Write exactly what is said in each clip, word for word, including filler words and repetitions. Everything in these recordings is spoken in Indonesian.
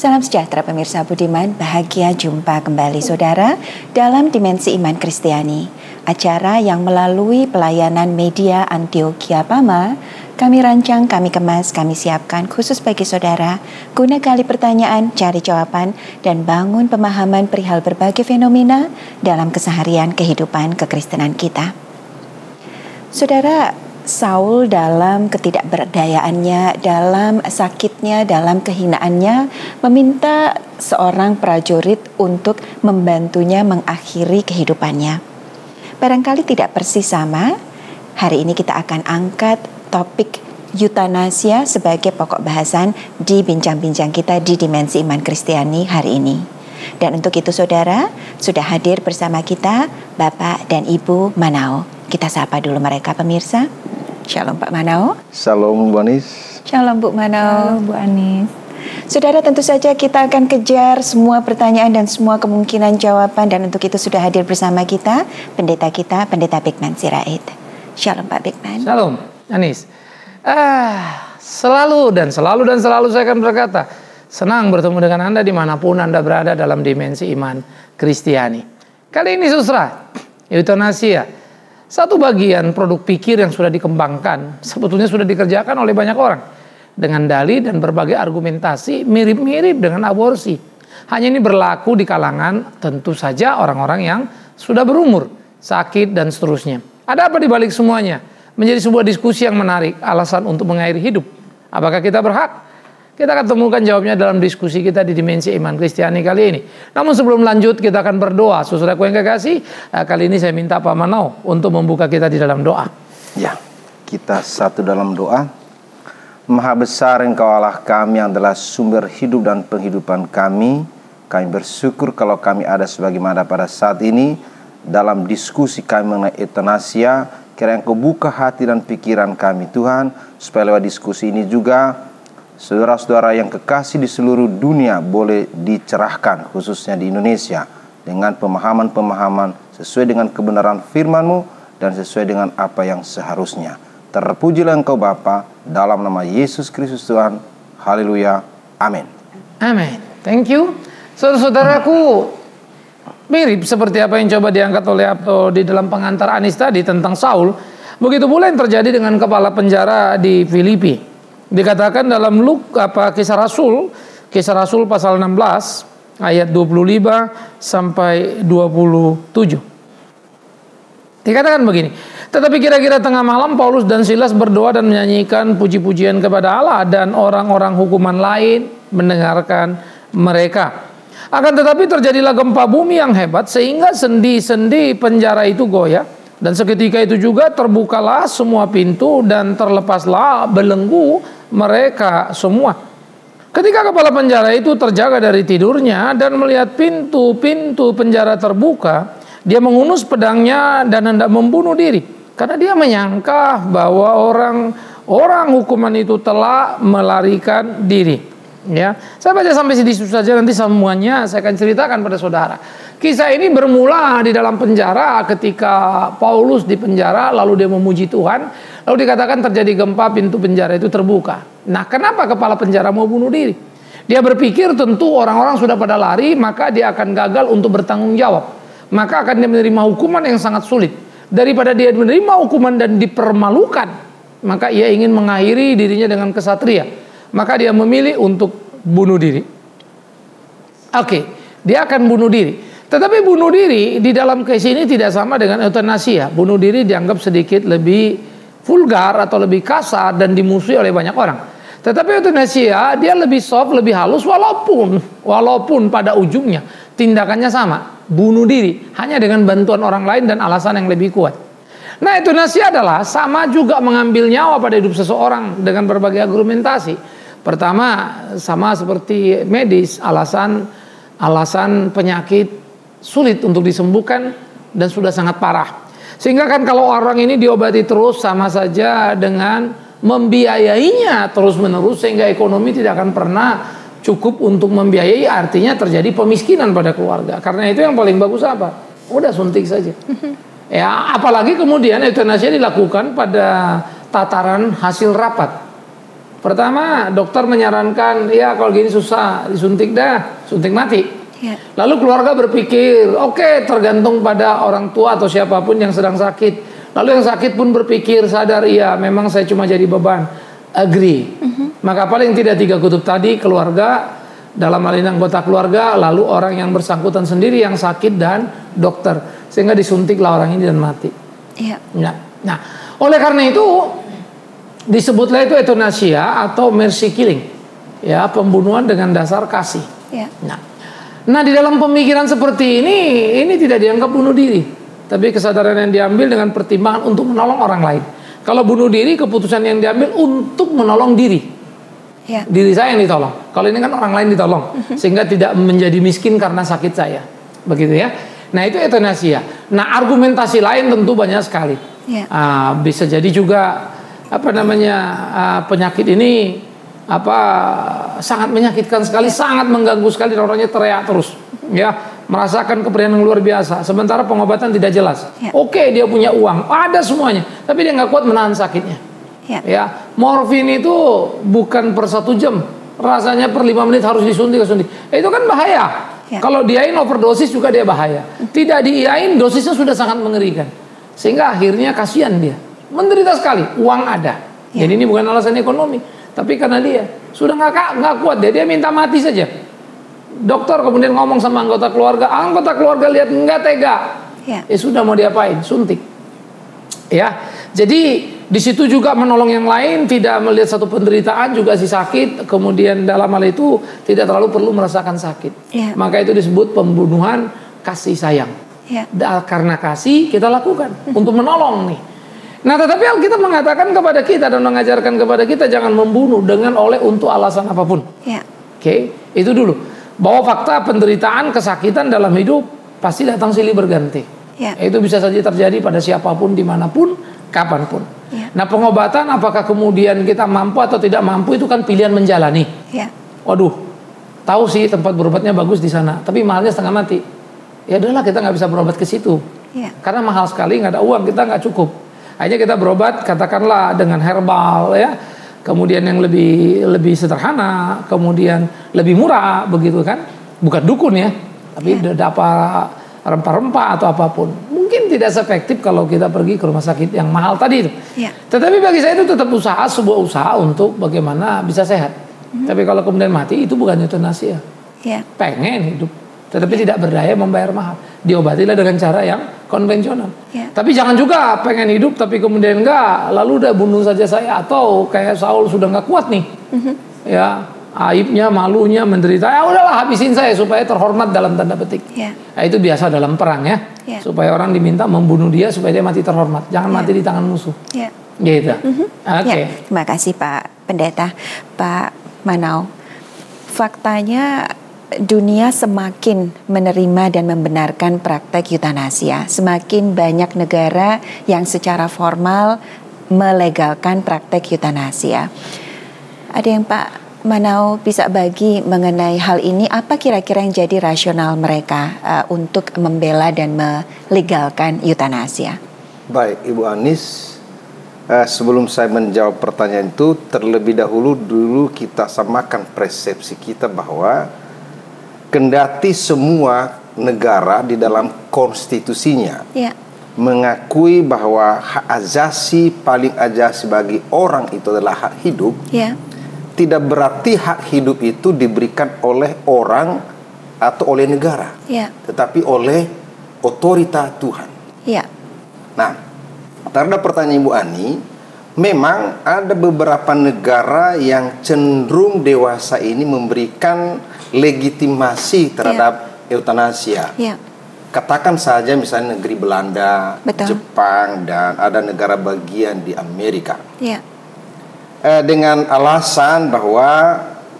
Salam sejahtera pemirsa budiman, bahagia jumpa kembali saudara dalam Dimensi Iman Kristiani. Acara yang melalui pelayanan media Antioquia Pama, kami rancang, kami kemas, kami siapkan khusus bagi saudara, guna gali pertanyaan, cari jawaban, dan bangun pemahaman perihal berbagai fenomena dalam keseharian kehidupan kekristenan kita. Saudara, Saul dalam ketidakberdayaannya, dalam sakitnya, dalam kehinaannya, meminta seorang prajurit untuk membantunya mengakhiri kehidupannya. Barangkali tidak persis sama, hari ini kita akan angkat topik eutanasia sebagai pokok bahasan di bincang-bincang kita di Dimensi Iman Kristiani hari ini. Dan untuk itu saudara, sudah hadir bersama kita Bapak dan Ibu Manao. Kita sapa dulu mereka pemirsa. Shalom Pak Manao. Shalom Bu Anis. Shalom Bu Manao. Halo Bu Anis. Saudara, tentu saja kita akan kejar semua pertanyaan dan semua kemungkinan jawaban, dan untuk itu sudah hadir bersama kita pendeta kita, Pendeta Bigman Sirait. Shalom Pak Bigman. Shalom Anis. Ah, selalu dan selalu dan selalu saya akan berkata, senang bertemu dengan Anda dimanapun Anda berada dalam Dimensi Iman Kristiani. Kali ini susra, eutanasia. Satu bagian produk pikir yang sudah dikembangkan, sebetulnya sudah dikerjakan oleh banyak orang. Dengan dalih dan berbagai argumentasi mirip-mirip dengan aborsi. Hanya ini berlaku di kalangan tentu saja orang-orang yang sudah berumur, sakit dan seterusnya. Ada apa di balik semuanya? Menjadi sebuah diskusi yang menarik, alasan untuk mengakhiri hidup. Apakah kita berhak? Kita akan temukan jawabnya dalam diskusi kita di Dimensi Iman Kristiani kali ini. Namun sebelum lanjut, kita akan berdoa. Saudaraku yang kekasih, kali ini saya minta Pak Manao untuk membuka kita di dalam doa. Ya, kita satu dalam doa. Maha besar Engkau Allah kami yang adalah sumber hidup dan penghidupan kami. Kami bersyukur kalau kami ada sebagaimana pada saat ini dalam diskusi kami mengenai eutanasia. Kiranya Engkau buka hati dan pikiran kami Tuhan, supaya lewat diskusi ini juga saudara-saudara yang kekasih di seluruh dunia boleh dicerahkan, khususnya di Indonesia, dengan pemahaman-pemahaman sesuai dengan kebenaran firman-Mu dan sesuai dengan apa yang seharusnya. Terpujilah Engkau Bapa, dalam nama Yesus Kristus Tuhan. Haleluya. Amin. Amin. Thank you. Saudara-saudaraku, mirip seperti apa yang coba diangkat oleh atau di dalam pengantar Anis tadi tentang Saul. Begitu pula yang terjadi dengan kepala penjara di Filipi. Dikatakan dalam Luk apa Kisah Rasul, Kisah Rasul pasal enam belas ayat dua puluh lima sampai dua puluh tujuh. Dikatakan begini, tetapi kira-kira tengah malam Paulus dan Silas berdoa dan menyanyikan puji-pujian kepada Allah, dan orang-orang hukuman lain mendengarkan mereka. Akan tetapi terjadilah gempa bumi yang hebat sehingga sendi-sendi penjara itu goyah, dan seketika itu juga terbukalah semua pintu dan terlepaslah belenggu mereka semua. Ketika kepala penjara itu terjaga dari tidurnya dan melihat pintu-pintu penjara terbuka, dia mengunus pedangnya dan hendak membunuh diri, karena dia menyangka bahwa orang-orang hukuman itu telah melarikan diri. Ya, saya baca sampai sini saja, nanti semuanya saya akan ceritakan pada saudara. Kisah ini bermula di dalam penjara ketika Paulus di penjara, lalu dia memuji Tuhan, lalu dikatakan terjadi gempa, pintu penjara itu terbuka. Nah, kenapa kepala penjara mau bunuh diri? Dia berpikir tentu orang-orang sudah pada lari, maka dia akan gagal untuk bertanggung jawab. Maka akan dia menerima hukuman yang sangat sulit. Daripada dia menerima hukuman dan dipermalukan, maka ia ingin mengakhiri dirinya dengan kesatria. Maka dia memilih untuk bunuh diri. Oke, dia akan bunuh diri. Tetapi bunuh diri di dalam case ini tidak sama dengan eutanasia. Bunuh diri dianggap sedikit lebih vulgar atau lebih kasar dan dimusuhi oleh banyak orang. Tetapi eutanasia dia lebih soft, lebih halus, walaupun walaupun pada ujungnya tindakannya sama, bunuh diri, hanya dengan bantuan orang lain dan alasan yang lebih kuat. Nah, eutanasia adalah sama juga mengambil nyawa pada hidup seseorang dengan berbagai argumentasi. Pertama, sama seperti medis, alasan alasan penyakit sulit untuk disembuhkan dan sudah sangat parah. Sehingga kan kalau orang ini diobati terus, sama saja dengan membiayainya terus-menerus, sehingga ekonomi tidak akan pernah cukup untuk membiayai, artinya terjadi pemiskinan pada keluarga. Karena itu yang paling bagus apa? Udah suntik saja. Ya, apalagi kemudian euthanasia dilakukan pada tataran hasil rapat. Pertama, dokter menyarankan, ya kalau gini susah, disuntik dah, suntik mati. Ya. Lalu keluarga berpikir, oke okay, tergantung pada orang tua atau siapapun yang sedang sakit. Lalu yang sakit pun berpikir, sadar, iya memang saya cuma jadi beban. Agree. Uh-huh. Maka paling tidak tiga kutub tadi, keluarga, dalam hal ini anggota keluarga, lalu orang yang bersangkutan sendiri yang sakit dan dokter. Sehingga disuntiklah orang ini dan mati. Ya. Nah, nah, oleh karena itu disebutlah itu euthanasia atau mercy killing. Ya, pembunuhan dengan dasar kasih. Ya. Nah, Nah di dalam pemikiran seperti ini, ini tidak dianggap bunuh diri, tapi kesadaran yang diambil dengan pertimbangan untuk menolong orang lain. Kalau bunuh diri, keputusan yang diambil untuk menolong diri, ya. Diri saya yang ditolong. Kalau ini kan orang lain ditolong, sehingga tidak menjadi miskin karena sakit saya, begitu ya. Nah itu euthanasia. Nah argumentasi lain tentu banyak sekali. Ya. Uh, bisa jadi juga apa namanya uh, penyakit ini apa sangat menyakitkan sekali, sangat mengganggu sekali, orangnya teriak terus, ya, merasakan keperihan yang luar biasa. Sementara pengobatan tidak jelas. Ya. Oke, dia punya uang, ada semuanya, tapi dia nggak kuat menahan sakitnya. Ya. Ya, morfin itu bukan per satu jam, rasanya per lima menit harus disuntik, disuntik. Eh, itu kan bahaya. Ya. Kalau diain overdosis juga dia bahaya. Tidak diain dosisnya sudah sangat mengerikan, sehingga akhirnya kasihan dia, menderita sekali. Uang ada. Ya. Jadi ini bukan alasan ekonomi. Tapi karena dia sudah nggak nggak kuat, dia dia minta mati saja. Dokter kemudian ngomong sama anggota keluarga, anggota keluarga lihat nggak tega, ya. ya sudah mau diapain, suntik. Ya, jadi di situ juga menolong yang lain, tidak melihat satu penderitaan juga si sakit, kemudian dalam hal itu tidak terlalu perlu merasakan sakit. Ya. Maka itu disebut pembunuhan kasih sayang. Ya. Karena kasih kita lakukan untuk menolong nih. Nah tetapi Alkitab mengatakan kepada kita dan mengajarkan kepada kita jangan membunuh dengan oleh untuk alasan apapun. Ya. Oke, okay? Itu dulu. Bahwa fakta penderitaan, kesakitan dalam hidup pasti datang silih berganti. Ya. Itu bisa saja terjadi pada siapapun, dimanapun, kapanpun. Ya. Nah pengobatan apakah kemudian kita mampu atau tidak mampu itu kan pilihan menjalani. Ya. Waduh, tahu sih tempat berobatnya bagus di sana, tapi mahalnya setengah mati. Ya udahlah kita nggak bisa berobat ke situ. Ya. Karena mahal sekali, nggak ada uang, kita nggak cukup. Akhirnya kita berobat katakanlah dengan herbal ya, kemudian yang lebih lebih sederhana, kemudian lebih murah begitu kan, bukan dukun ya, tapi ya. Dapat rempah-rempah atau apapun. Mungkin tidak efektif kalau kita pergi ke rumah sakit yang mahal tadi itu. Ya. Tetapi bagi saya itu tetap usaha, sebuah usaha untuk bagaimana bisa sehat. Hmm. Tapi kalau kemudian mati itu bukan euthanasia. Ya. Pengen hidup, tetapi ya. Tidak berdaya membayar mahal. Diobatilah dengan cara yang konvensional. Ya. Tapi jangan juga pengen hidup tapi kemudian enggak, lalu udah bunuh saja saya, atau kayak Saul sudah nggak kuat nih, mm-hmm. ya aibnya, malunya, menderita, ya udahlah habisin saya supaya terhormat dalam tanda petik. Ya. Nah, itu biasa dalam perang ya, ya, supaya orang diminta membunuh dia supaya dia mati terhormat, jangan ya. Mati di tangan musuh. Ya. Gitu. Mm-hmm. Oke. Okay. Ya. Terima kasih Pak Pendeta, Pak Manau. Faktanya dunia semakin menerima dan membenarkan praktek eutanasia. Semakin banyak negara yang secara formal melegalkan praktek eutanasia. Ada yang Pak Manau bisa bagi mengenai hal ini? Apa kira-kira yang jadi rasional mereka uh, untuk membela dan melegalkan eutanasia? Baik, Ibu Anis. Uh, sebelum saya menjawab pertanyaan itu, terlebih dahulu dulu kita samakan persepsi kita bahwa kendati semua negara di dalam konstitusinya ya. Mengakui bahwa hak asasi paling asasi bagi orang itu adalah hak hidup, ya. Tidak berarti hak hidup itu diberikan oleh orang atau oleh negara, ya. Tetapi oleh otoritas Tuhan. Ya. Nah, terhadap pertanyaan Ibu Ani, memang ada beberapa negara yang cenderung dewasa ini memberikan legitimasi terhadap ya. Eutanasia. Ya. Katakan saja misalnya negeri Belanda, betul. Jepang, dan ada negara bagian di Amerika. Ya. Eh, dengan alasan bahwa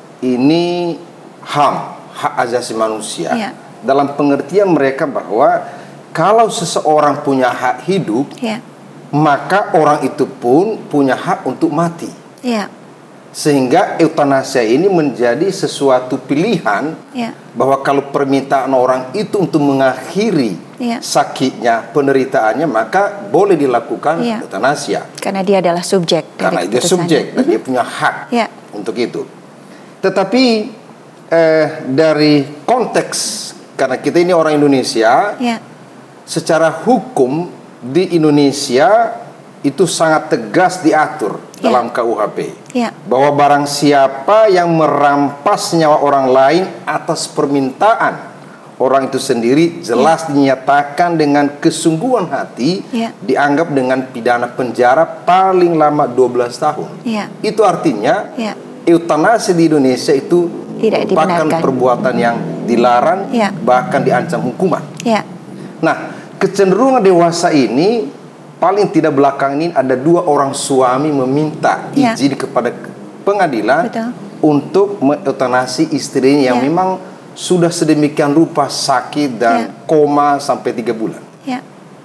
ini H A M, hak asasi manusia. Ya. Dalam pengertian mereka bahwa kalau seseorang punya hak hidup, ya. Maka orang itu pun punya hak untuk mati. Ya. Sehingga eutanasia ini menjadi sesuatu pilihan, ya. Bahwa kalau permintaan orang itu untuk mengakhiri ya. sakitnya, penderitaannya, maka boleh dilakukan ya. eutanasia. Karena dia adalah subjek. Karena dia subjek dan dia punya hak ya. untuk itu. Tetapi eh, dari konteks, karena kita ini orang Indonesia, ya. secara hukum di Indonesia itu sangat tegas diatur ya. dalam K U H P ya. bahwa barang siapa yang merampas nyawa orang lain atas permintaan orang itu sendiri jelas ya. dinyatakan dengan kesungguhan hati ya. dianggap dengan pidana penjara paling lama dua belas tahun. Ya. Itu artinya ya. eutanasi di Indonesia itu tidak merupakan dibenarkan. perbuatan yang dilarang ya. bahkan diancam hukuman. Ya. Nah, kecenderungan dewasa ini paling tidak belakang ini ada dua orang suami meminta ya. izin kepada pengadilan Betul. untuk mengeutanasi istrinya yang ya. memang sudah sedemikian rupa sakit dan ya. koma sampai tiga bulan. Ya.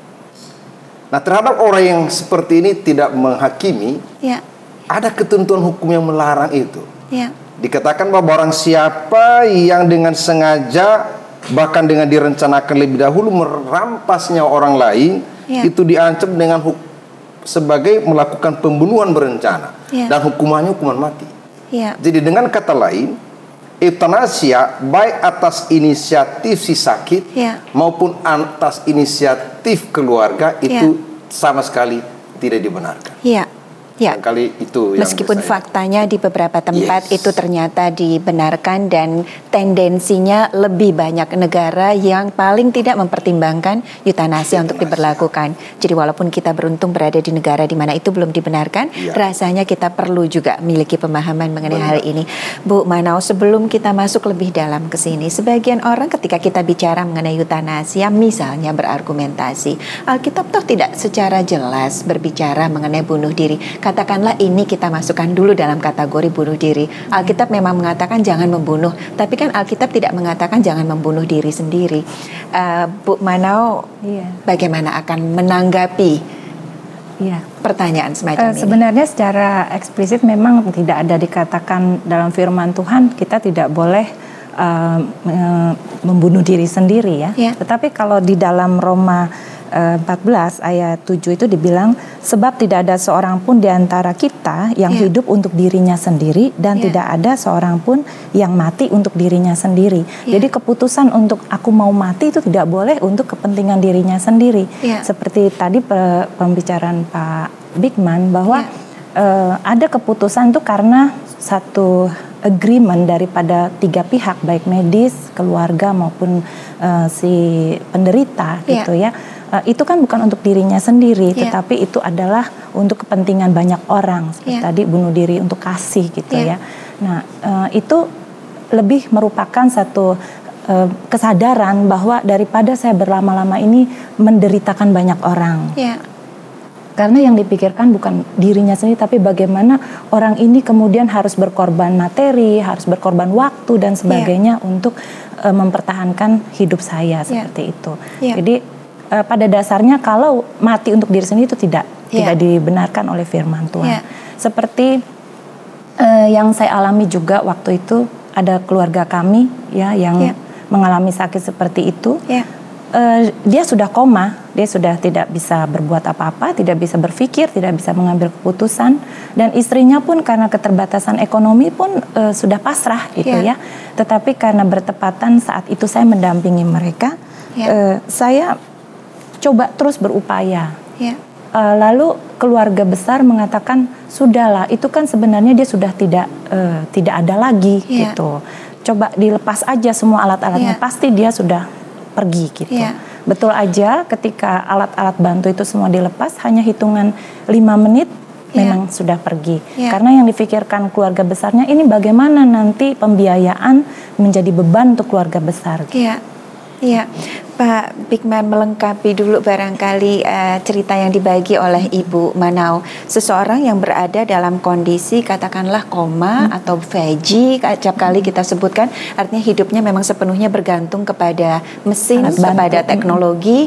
Nah, terhadap orang yang seperti ini tidak menghakimi, ya. ada ketentuan hukum yang melarang itu. Ya. Dikatakan bahwa barang siapa yang dengan sengaja bahkan dengan direncanakan lebih dahulu merampas nyawa orang lain, ya. itu diancam dengan huk- sebagai melakukan pembunuhan berencana ya. dan hukumannya hukuman mati. Ya. Jadi dengan kata lain, eutanasia baik atas inisiatif si sakit ya. maupun atas inisiatif keluarga itu ya. sama sekali tidak dibenarkan. Ya. Ya. Kali itu yang meskipun saya... faktanya di beberapa tempat yes. itu ternyata dibenarkan dan tendensinya lebih banyak negara yang paling tidak mempertimbangkan eutanasi untuk diberlakukan. Jadi walaupun kita beruntung berada di negara di mana itu belum dibenarkan, ya. rasanya kita perlu juga memiliki pemahaman mengenai Benar. hal ini. Bu Manau, sebelum kita masuk lebih dalam ke sini, sebagian orang ketika kita bicara mengenai eutanasi, misalnya berargumentasi, Alkitab toh tidak secara jelas berbicara mengenai bunuh diri. Katakanlah ini kita masukkan dulu dalam kategori bunuh diri. Alkitab memang mengatakan jangan membunuh, tapi kan Alkitab tidak mengatakan jangan membunuh diri sendiri. Uh, Bu Manau, iya. bagaimana akan menanggapi iya. pertanyaan semacam uh, ini? Sebenarnya secara eksplisit memang tidak ada dikatakan dalam firman Tuhan kita tidak boleh uh, membunuh diri sendiri ya. ya. Tetapi kalau di dalam Roma empat belas ayat tujuh itu dibilang sebab tidak ada seorang pun di antara kita yang yeah. hidup untuk dirinya sendiri dan yeah. tidak ada seorang pun yang mati untuk dirinya sendiri. Yeah. Jadi keputusan untuk aku mau mati itu tidak boleh untuk kepentingan dirinya sendiri. Yeah. Seperti tadi pembicaraan Pak Bigman bahwa yeah. uh, ada keputusan itu karena satu agreement daripada tiga pihak baik medis, keluarga maupun uh, si penderita yeah. gitu ya. Uh, itu kan bukan untuk dirinya sendiri, yeah. tetapi itu adalah untuk kepentingan banyak orang. Seperti yeah. tadi bunuh diri untuk kasih gitu yeah. ya. Nah uh, itu lebih merupakan satu uh, kesadaran bahwa daripada saya berlama-lama ini menderitakan banyak orang. Yeah. Karena yang dipikirkan bukan dirinya sendiri, tapi bagaimana orang ini kemudian harus berkorban materi, harus berkorban waktu dan sebagainya yeah. untuk uh, mempertahankan hidup saya seperti yeah. itu. Yeah. Jadi uh, pada dasarnya kalau mati untuk diri sendiri itu tidak yeah. tidak dibenarkan oleh firman Tuhan. Yeah. Seperti uh, yang saya alami juga waktu itu ada keluarga kami ya yang yeah. mengalami sakit seperti itu. Yeah. Uh, dia sudah koma, dia sudah tidak bisa berbuat apa-apa, tidak bisa berpikir, tidak bisa mengambil keputusan, dan istrinya pun karena keterbatasan ekonomi pun uh, sudah pasrah gitu yeah. ya. Tetapi karena bertepatan saat itu saya mendampingi mereka, yeah. uh, saya coba terus berupaya. Yeah. Uh, lalu keluarga besar mengatakan sudahlah, itu kan sebenarnya dia sudah tidak uh, tidak ada lagi yeah. gitu. Coba dilepas aja semua alat-alatnya, yeah. pasti dia sudah pergi gitu. Yeah. Betul aja ketika alat-alat bantu itu semua dilepas hanya hitungan lima menit yeah. memang sudah pergi. Yeah. Karena yang difikirkan keluarga besarnya ini bagaimana nanti pembiayaan menjadi beban untuk keluarga besar. Iya. Yeah. Iya. Pak Bigman melengkapi dulu barangkali uh, cerita yang dibagi oleh Ibu Manau. Seseorang yang berada dalam kondisi katakanlah koma hmm. atau veggie, acap kali kita sebutkan, artinya hidupnya memang sepenuhnya bergantung kepada mesin, kepada teknologi.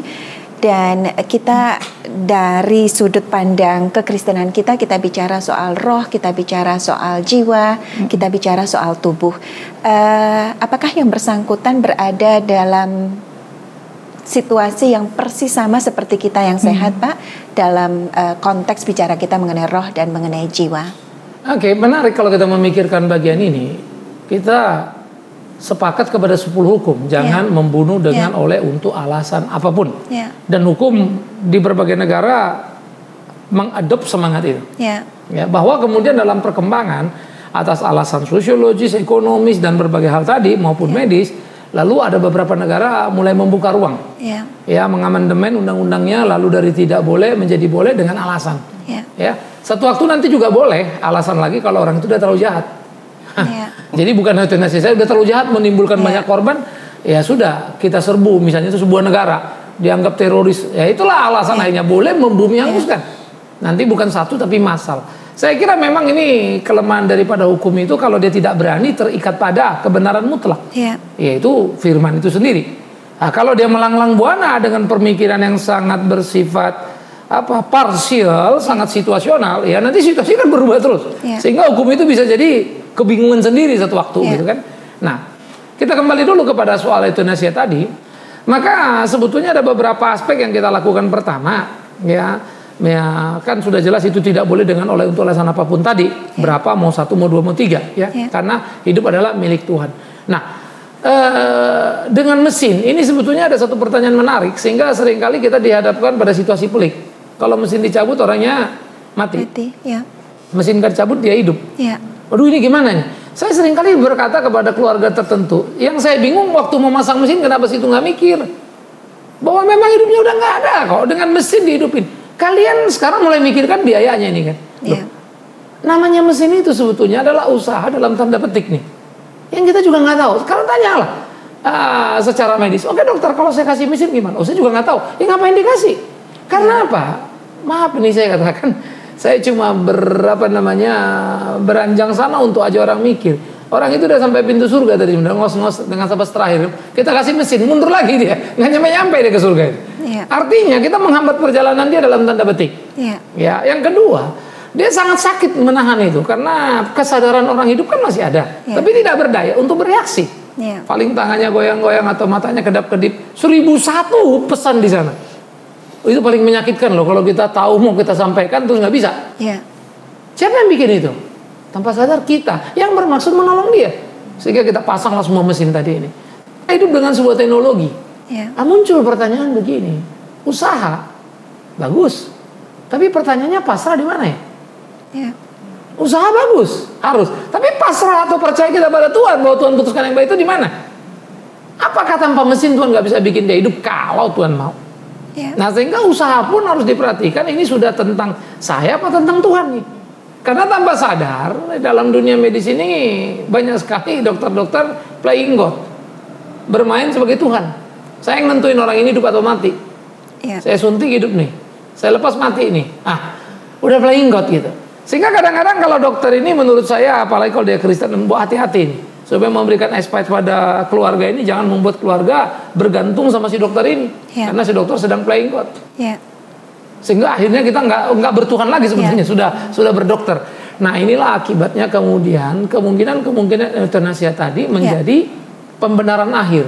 Dan kita dari sudut pandang kekristenan kita, kita bicara soal roh, kita bicara soal jiwa, hmm. kita bicara soal tubuh. Uh, apakah yang bersangkutan berada dalam situasi yang persis sama seperti kita yang sehat, hmm. Pak, dalam uh, konteks bicara kita mengenai roh dan mengenai jiwa. Oke, okay, menarik kalau kita memikirkan bagian ini. Kita sepakat kepada sepuluh hukum, jangan yeah. membunuh dengan yeah. oleh untuk alasan apapun. Yeah. Dan hukum di berbagai negara mengadop semangat itu. Yeah. Ya, bahwa kemudian dalam perkembangan atas alasan sosiologis, ekonomis dan berbagai hal tadi maupun yeah. medis, lalu ada beberapa negara mulai membuka ruang. Yeah. Ya, mengamandemen undang-undangnya lalu dari tidak boleh menjadi boleh dengan alasan. Yeah. Ya, satu waktu nanti juga boleh alasan lagi kalau orang itu udah terlalu jahat. Yeah. Jadi bukan euthanasia, saya udah terlalu jahat menimbulkan yeah. banyak korban, ya sudah kita serbu, misalnya itu sebuah negara dianggap teroris, ya itulah alasan yeah. akhirnya boleh membumi hanguskan. Yeah. Nanti bukan satu tapi massal. Saya kira memang ini kelemahan daripada hukum itu kalau dia tidak berani terikat pada kebenaran mutlak, yeah. yaitu firman itu sendiri. Nah, kalau dia melanglang buana dengan pemikiran yang sangat bersifat apa parsial, sangat situasional, ya nanti situasi kan berubah terus, yeah. sehingga hukum itu bisa jadi kebingungan sendiri satu waktu, yeah. gitu kan. Nah, kita kembali dulu kepada soal euthanasia tadi. Maka sebetulnya ada beberapa aspek yang kita lakukan. Pertama, ya, ya kan sudah jelas itu tidak boleh dengan oleh untuk alasan apapun tadi, yeah. berapa mau satu mau dua mau tiga, ya, yeah. karena hidup adalah milik Tuhan. Nah, eh, dengan mesin ini sebetulnya ada satu pertanyaan menarik sehingga seringkali kita dihadapkan pada situasi pelik. Kalau mesin dicabut orangnya mati, mati ya. Mesin gak dicabut dia hidup. Ya. Waduh, ini gimana nih? Saya seringkali berkata kepada keluarga tertentu, yang saya bingung waktu mau masang mesin kenapa sih itu nggak mikir bahwa memang hidupnya udah nggak ada kok dengan mesin dihidupin. Kalian sekarang mulai mikirkan biayanya ini kan? Ya. Namanya mesin itu sebetulnya adalah usaha dalam tanda petik nih, yang kita juga nggak tahu. Sekarang tanyalah uh, secara medis, oke dokter kalau saya kasih mesin gimana? Oh saya juga nggak tahu. Ya ngapain dikasih? Karena apa? Maaf nih saya katakan, saya cuma berapa namanya beranjang sana untuk aja orang mikir. Orang itu udah sampai pintu surga tadi, udah ngos-ngos dengan sahabat terakhir. Kita kasih mesin, mundur lagi dia, nggak nyampe-nyampe dia ke surga. Ya. Artinya kita menghambat perjalanan dia dalam tanda petik. Ya. Ya. Yang kedua, dia sangat sakit menahan itu karena kesadaran orang hidup kan masih ada, ya. Tapi tidak berdaya untuk bereaksi. Ya. Paling tangannya goyang-goyang atau matanya kedap-kedip. Seribu satu pesan di sana. Itu paling menyakitkan loh kalau kita tahu mau kita sampaikan terus nggak bisa. Ya. Siapa yang bikin itu? Tanpa sadar kita yang bermaksud menolong dia. Sehingga kita pasanglah semua mesin tadi ini. Hidup dengan sebuah teknologi. Ya. Nah, muncul pertanyaan begini. Usaha bagus. Tapi pertanyaannya pasrah di mana ya? Ya. Usaha bagus, harus. Tapi pasrah atau percaya kita pada Tuhan bahwa Tuhan putuskan yang baik itu di mana? Apakah tanpa mesin Tuhan nggak bisa bikin dia hidup kalau Tuhan mau? Ya. Nah sehingga usaha pun harus diperhatikan ini sudah tentang saya apa tentang Tuhan nih. Karena tanpa sadar dalam dunia medis ini banyak sekali dokter-dokter playing God, bermain sebagai Tuhan. Saya yang nentuin orang ini hidup atau mati. Ya. Saya suntik hidup nih, saya lepas mati nih. Ah, udah playing God gitu. Sehingga kadang-kadang kalau dokter ini menurut saya apalagi kalau dia Kristen, buat hati-hati nih. Supaya memberikan advice pada keluarga ini, jangan membuat keluarga bergantung sama si dokter ini, ya. Karena si dokter sedang playing God, ya. Sehingga akhirnya kita nggak nggak bertuhan lagi sebetulnya, ya. sudah sudah berdokter. Nah inilah akibatnya kemudian kemungkinan kemungkinan euthanasia tadi menjadi ya. pembenaran akhir.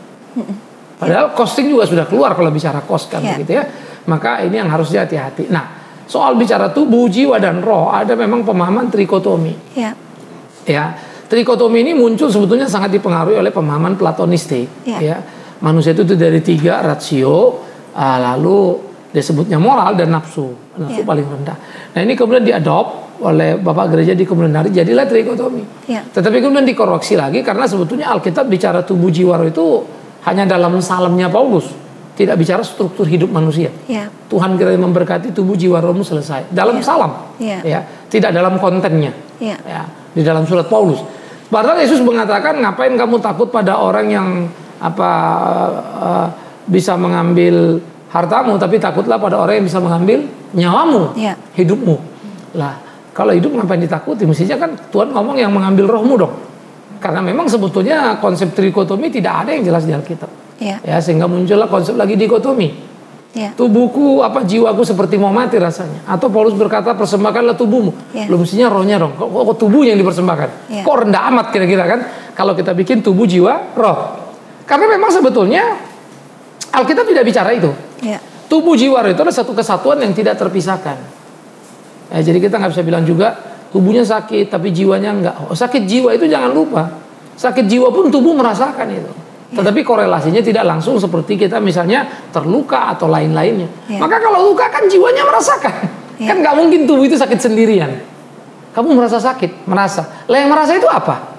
Padahal costing juga sudah keluar kalau bicara cost kan, ya. Begitu ya. Maka ini yang harus hati-hati. Nah soal bicara tubuh, jiwa dan roh ada memang pemahaman trikotomi. Ya. Ya. Trikotomi ini muncul sebetulnya sangat dipengaruhi oleh pemahaman Platonistik. Ya. Ya. Manusia itu dari tiga, ratio, uh, lalu disebutnya moral dan nafsu. Nafsu ya. paling rendah. Nah ini kemudian diadop oleh Bapak Gereja di kemudian hari, jadilah trikotomi. Ya. Tetapi kemudian dikoreksi lagi karena sebetulnya Alkitab bicara tubuh jiwa roh itu hanya dalam salamnya Paulus. Tidak bicara struktur hidup manusia. Ya. Tuhan kiranya memberkati tubuh jiwa rohmu selesai. Dalam ya. salam. Ya. Ya. Tidak dalam kontennya. Ya. Ya. Di dalam surat Paulus. Padahal Yesus mengatakan ngapain kamu takut pada orang yang apa uh, bisa mengambil hartamu, tapi takutlah pada orang yang bisa mengambil nyawamu, ya. hidupmu. Lah kalau hidup ngapain ditakuti? Mestinya kan Tuhan ngomong yang mengambil rohmu dong. Karena memang sebetulnya konsep trikotomi tidak ada yang jelas di Alkitab. Ya. Ya sehingga muncullah konsep lagi dikotomi. Ya. Tubuhku apa jiwaku seperti mau mati rasanya. Atau Paulus berkata persembahkanlah tubuhmu. Ya. Belum mestinya rohnya dong. Kok, kok tubuhnya yang dipersembahkan? Ya. Kok rendah amat kira-kira kan? Kalau kita bikin tubuh jiwa roh. Karena memang sebetulnya Alkitab tidak bicara itu. Ya. Tubuh jiwa itu adalah satu kesatuan yang tidak terpisahkan. Ya, jadi kita nggak bisa bilang juga tubuhnya sakit tapi jiwanya enggak. Oh, sakit jiwa itu jangan lupa. Sakit jiwa pun tubuh merasakan itu. Ya. Tetapi korelasinya tidak langsung seperti kita misalnya terluka atau lain-lainnya. Ya. Maka kalau luka kan jiwanya merasakan. Ya. Kan nggak mungkin tubuh itu sakit sendirian. Kamu merasa sakit, merasa. Lah yang merasa itu apa?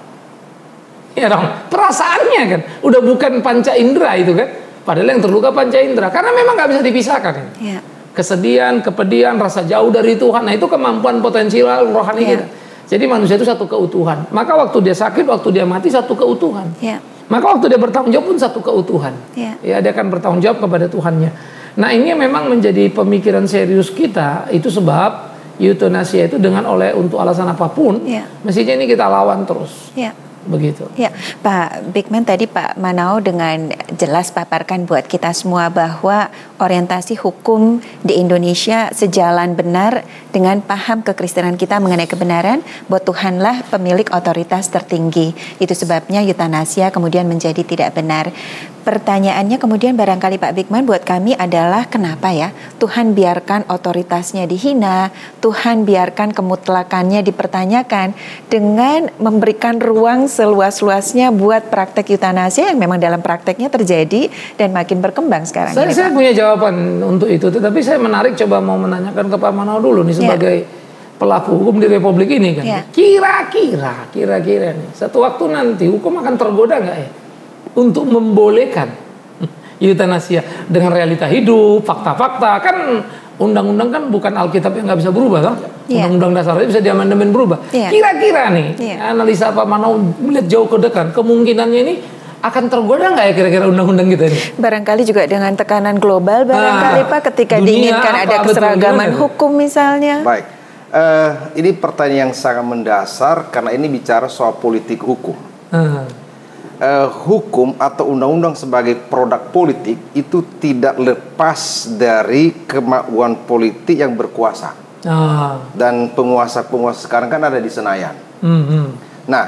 Ya dong, perasaannya kan. Udah bukan panca indera itu kan. Padahal yang terluka panca indera. Karena memang nggak bisa dipisahkan kan. Ya. Kesedihan, kepedihan, rasa jauh dari Tuhan. Nah itu kemampuan potensial rohani ya. kita. Jadi manusia itu satu keutuhan. Maka waktu dia sakit, waktu dia mati satu keutuhan. Ya. Maka waktu dia bertanggung jawab pun satu keutuhan. Ya. Ya, dia akan bertanggung jawab kepada Tuhannya. Nah ini memang menjadi pemikiran serius kita. Itu sebab euthanasia itu dengan oleh untuk alasan apapun, ya. Mestinya ini kita lawan terus. Ya. Begitu. Ya, Pak Bigman tadi Pak Manao dengan jelas paparkan buat kita semua bahwa orientasi hukum di Indonesia sejalan benar dengan paham kekristenan kita mengenai kebenaran bahwa Tuhanlah pemilik otoritas tertinggi. Itu sebabnya euthanasia kemudian menjadi tidak benar. Pertanyaannya kemudian barangkali Pak Bigman buat kami adalah kenapa ya Tuhan biarkan otoritasnya dihina, Tuhan biarkan kemutlakannya dipertanyakan dengan memberikan ruang seluas-luasnya buat praktek euthanasia yang memang dalam prakteknya terjadi dan makin berkembang sekarang saya, ini. Saya punya jawaban untuk itu, tetapi saya menarik coba mau menanyakan ke Pak Manao dulu nih sebagai yeah. pelaku hukum di Republik ini kan. Yeah. Kira-kira, kira-kira nih satu waktu nanti hukum akan tergoda nggak ya untuk membolehkan euthanasia dengan realita hidup, fakta-fakta kan. Undang-undang kan bukan Alkitab yang nggak bisa berubah kan? Yeah. Undang-undang dasarnya bisa diamandemen berubah. Yeah. Kira-kira nih, yeah. analisa Pak Manao melihat jauh ke depan, kemungkinannya ini akan tergoda nggak ya kira-kira undang-undang kita ini? Barangkali juga dengan tekanan global, barangkali nah, Pak, ketika diinginkan apa, ada keseragaman betul, hukum misalnya. Baik, uh, ini pertanyaan yang sangat mendasar karena ini bicara soal politik hukum. Uh. Uh, hukum atau undang-undang sebagai produk politik itu tidak lepas dari kemauan politik yang berkuasa. Ah. Dan penguasa-penguasa sekarang kan ada di Senayan. Mm-hmm. Nah,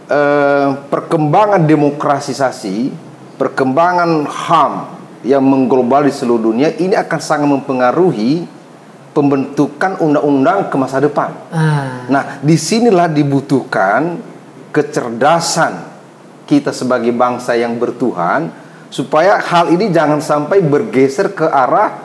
uh, perkembangan demokrasisasi, perkembangan H A M yang mengglobal di seluruh dunia ini akan sangat mempengaruhi pembentukan undang-undang ke masa depan. Ah. Nah, disinilah dibutuhkan kecerdasan kita sebagai bangsa yang bertuhan supaya hal ini jangan sampai bergeser ke arah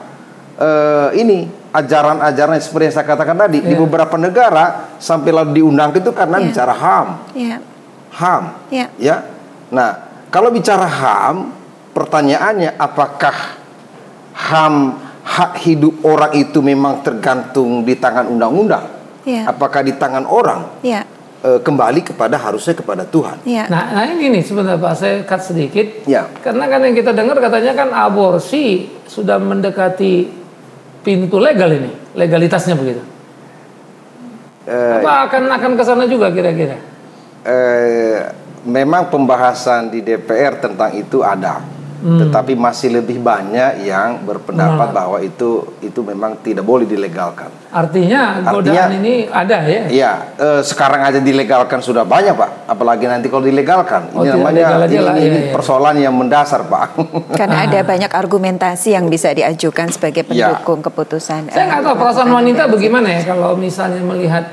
uh, ini ajaran-ajaran seperti yang saya katakan tadi. Yeah. Di beberapa negara sampai lalu diundang itu karena yeah. bicara H A M. Yeah. H A M. Yeah. Ya. Nah, kalau bicara H A M, pertanyaannya apakah H A M hak hidup orang itu memang tergantung di tangan undang-undang? Yeah. Apakah di tangan orang? Yeah. Kembali kepada harusnya kepada Tuhan. Ya. Nah, nah ini nih sebentar Pak, saya cut sedikit. Ya. Karena kan yang kita dengar katanya kan aborsi sudah mendekati pintu legal ini, legalitasnya begitu. Uh, Apa akan akan ke sana juga kira-kira? Uh, memang pembahasan di D P R tentang itu ada. Hmm. Tetapi masih lebih banyak yang berpendapat nah. bahwa itu itu memang tidak boleh dilegalkan. Artinya godaan Artinya, ini ada ya? Iya, eh, sekarang aja dilegalkan sudah banyak Pak. Apalagi nanti kalau dilegalkan. Oh, ini namanya ini, lah, ini ya, persoalan ya. yang mendasar Pak. Karena ada banyak argumentasi yang bisa diajukan sebagai pendukung ya. keputusan. Saya nggak tahu perasaan wanita bagaimana ya kalau misalnya melihat.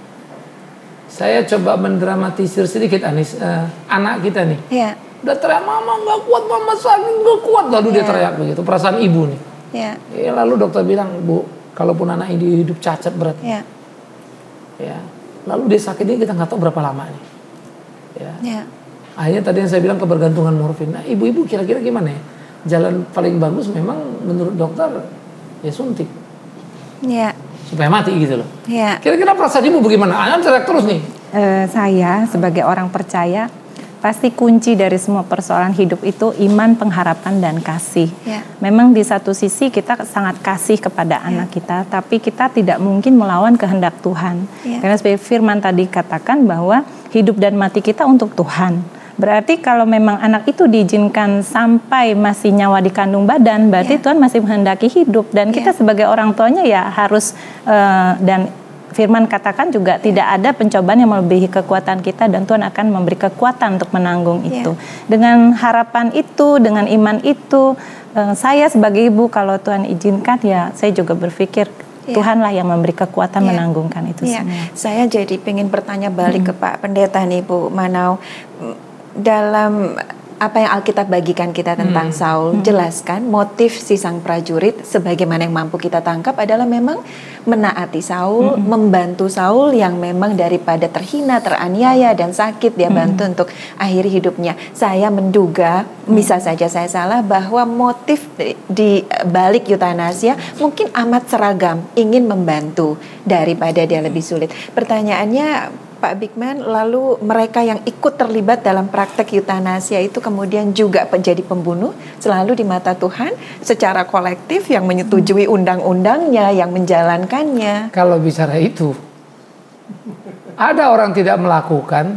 Saya coba mendramatisir sedikit Anis, uh, anak kita nih. Iya. Udah teriak mama nggak kuat, mama sakit nggak kuat, lalu yeah. dia teriak begitu, perasaan ibu nih. Yeah. Ya, lalu dokter bilang, Bu, kalaupun anak ini hidup cacat berat, yeah. ya, lalu dia sakit ini kita nggak tahu berapa lama nih. Ya. Yeah. Akhirnya tadi yang saya bilang kebergantungan morfin. Nah, ibu-ibu kira-kira gimana ya? Jalan paling bagus memang menurut dokter ya suntik. Yeah. Supaya mati gitu loh. Yeah. Kira-kira perasaan ibu bagaimana? Anak teriak terus nih. Uh, saya sebagai orang percaya. Pasti kunci dari semua persoalan hidup itu iman, pengharapan, dan kasih. Ya. Memang di satu sisi kita sangat kasih kepada ya. anak kita, tapi kita tidak mungkin melawan kehendak Tuhan. Ya. Karena seperti firman tadi katakan bahwa hidup dan mati kita untuk Tuhan. Berarti kalau memang anak itu diizinkan sampai masih nyawa di kandung badan, berarti ya. Tuhan masih menghendaki hidup. Dan ya. kita sebagai orang tuanya ya harus uh, dan firman katakan juga yeah. tidak ada pencobaan yang melebihi kekuatan kita dan Tuhan akan memberi kekuatan untuk menanggung yeah. itu. Dengan harapan itu, dengan iman itu, uh, saya sebagai ibu kalau Tuhan izinkan ya saya juga berpikir yeah. Tuhanlah yang memberi kekuatan yeah. menanggungkan itu yeah. semua. Saya jadi pengen bertanya balik hmm. ke Pak Pendeta nih Bu Manau, dalam apa yang Alkitab bagikan kita tentang hmm. Saul, hmm. jelaskan motif si sang prajurit sebagaimana yang mampu kita tangkap adalah memang menaati Saul, hmm. membantu Saul yang memang daripada terhina, teraniaya dan sakit dia bantu hmm. untuk akhiri hidupnya. Saya menduga, hmm. bisa saja saya salah, bahwa motif di, di balik Yutanasia mungkin amat seragam, ingin membantu daripada dia lebih sulit. Pertanyaannya Pak Bigman, lalu mereka yang ikut terlibat dalam praktek Yutanasia itu kemudian juga menjadi pembunuh selalu di mata Tuhan secara kolektif yang menyetujui undang-undangnya, yang menjalankannya. Kalau bicara itu, ada orang tidak melakukan,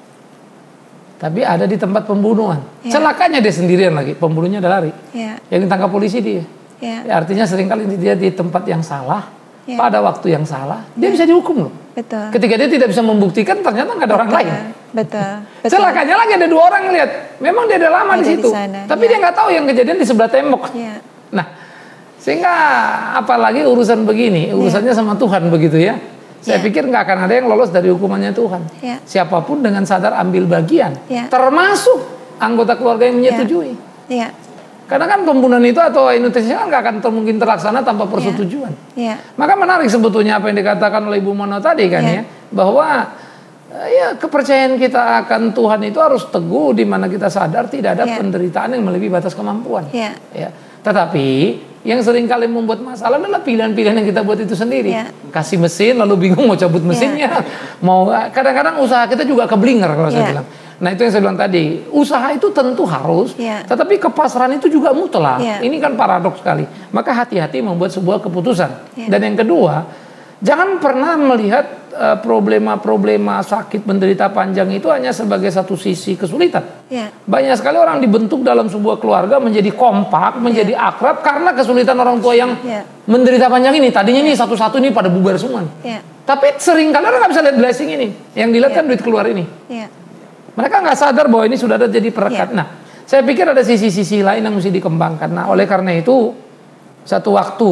tapi ada di tempat pembunuhan. Ya. Celakanya dia sendirian lagi, pembunuhnya udah lari. Ya. Yang ditangkap polisi dia. Ya. Ya, artinya seringkali dia di tempat yang salah, ya. pada waktu yang salah, dia ya. bisa dihukum loh. Betul. Ketika dia tidak bisa membuktikan, ternyata nggak ada betul, orang lain. Betul. betul. Celakanya lagi ada dua orang lihat, memang dia udah lama ada di situ, di tapi ya. dia nggak tahu yang kejadian di sebelah tembok. Ya. Nah, sehingga apalagi urusan begini, urusannya ya. sama Tuhan begitu ya. Saya ya. pikir nggak akan ada yang lolos dari hukumannya Tuhan. Ya. Siapapun dengan sadar ambil bagian, ya. termasuk anggota keluarga yang menyetujui. Ya. Ya. Karena kan pembunuhan itu atau Indonesia kan nggak akan ter mungkin terlaksana tanpa persetujuan. Yeah. Yeah. Maka menarik sebetulnya apa yang dikatakan oleh Ibu Manau tadi kan yeah. ya, bahwa ya kepercayaan kita akan Tuhan itu harus teguh di mana kita sadar tidak ada yeah. penderitaan yang melebihi batas kemampuan. Yeah. Ya. Tetapi yang sering kali membuat masalah adalah pilihan-pilihan yang kita buat itu sendiri. Yeah. Kasih mesin lalu bingung mau cabut mesinnya, yeah. mau kadang-kadang usaha kita juga keblinger kalau yeah. saya bilang. Nah itu yang saya bilang tadi, usaha itu tentu harus, ya. tetapi kepasrahan itu juga mutlak. Ya. Ini kan paradoks sekali. Maka hati-hati membuat sebuah keputusan. Ya. Dan yang kedua, jangan pernah melihat uh, problema-problema sakit menderita panjang itu hanya sebagai satu sisi kesulitan. Ya. Banyak sekali orang dibentuk dalam sebuah keluarga menjadi kompak, menjadi ya. akrab karena kesulitan orang tua yang ya. menderita panjang ini. Tadinya ya. nih satu-satu ini pada bubar semua. Ya. Tapi sering kali orang nggak bisa lihat blessing ini. Yang dilihat ya. kan duit keluar ini. Ya. Mereka nggak sadar bahwa ini sudah ada jadi perekat. Yeah. Nah, saya pikir ada sisi-sisi lain yang mesti dikembangkan. Nah, oleh karena itu, satu waktu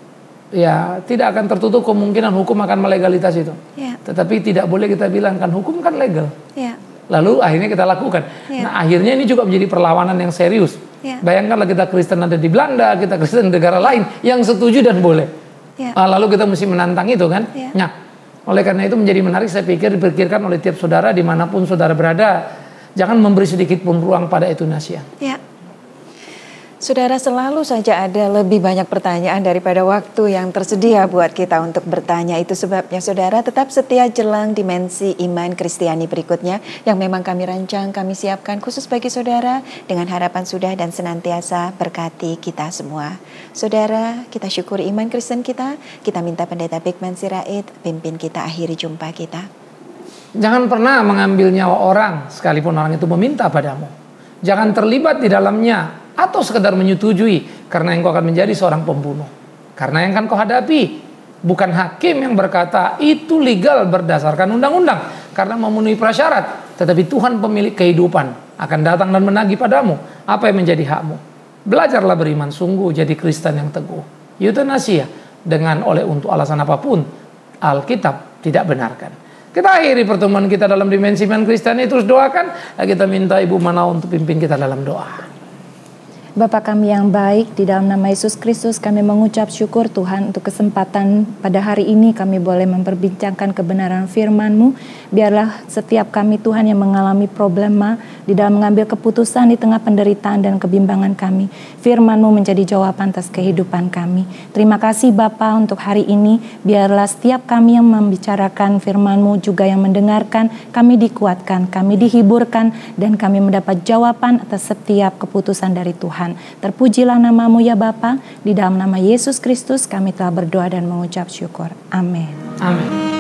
ya tidak akan tertutup kemungkinan hukum akan melegalitas itu. Yeah. Tetapi tidak boleh kita bilang kan hukum kan legal. Yeah. Lalu akhirnya kita lakukan. Yeah. Nah, akhirnya ini juga menjadi perlawanan yang serius. Yeah. Bayangkanlah kita Kristen ada di Belanda, kita Kristen di negara lain yang setuju dan boleh. Yeah. Nah, lalu kita mesti menantang itu kan. Yeah. Nah, oleh karena itu menjadi menarik saya pikir dipikirkan oleh tiap saudara dimanapun saudara berada, jangan memberi sedikit pun ruang pada Yutanasia. Ya. Saudara, selalu saja ada lebih banyak pertanyaan daripada waktu yang tersedia buat kita untuk bertanya. Itu sebabnya saudara tetap setia jelang dimensi iman Kristiani berikutnya yang memang kami rancang, kami siapkan khusus bagi saudara dengan harapan sudah dan senantiasa berkati kita semua. Saudara, kita syukuri iman Kristen kita, kita minta Pendeta Bigman Sirait pimpin kita akhiri jumpa kita. Jangan pernah mengambil nyawa orang sekalipun orang itu meminta padamu. Jangan terlibat di dalamnya atau sekedar menyetujui karena engkau akan menjadi seorang pembunuh. Karena yang akan kau hadapi bukan hakim yang berkata itu legal berdasarkan undang-undang karena memenuhi prasyarat, tetapi Tuhan pemilik kehidupan akan datang dan menagih padamu apa yang menjadi hakmu. Belajarlah beriman sungguh, jadi Kristen yang teguh. Yutanasia dengan oleh untuk alasan apapun Alkitab tidak benarkan. Kita akhiri pertemuan kita dalam dimensi iman Kristiani, terus doakan. Kita minta Ibu Manau untuk pimpin kita dalam doa. Bapa kami yang baik, di dalam nama Yesus Kristus kami mengucap syukur Tuhan untuk kesempatan pada hari ini kami boleh memperbincangkan kebenaran firman-Mu. Biarlah setiap kami Tuhan yang mengalami problema di dalam mengambil keputusan di tengah penderitaan dan kebimbangan kami, firman-Mu menjadi jawaban atas kehidupan kami. Terima kasih Bapa untuk hari ini. Biarlah setiap kami yang membicarakan firman-Mu juga yang mendengarkan, kami dikuatkan, kami dihiburkan, dan kami mendapat jawaban atas setiap keputusan dari Tuhan. Terpujilah nama-Mu ya Bapa. Di dalam nama Yesus Kristus kami telah berdoa dan mengucap syukur. Amin. Amin.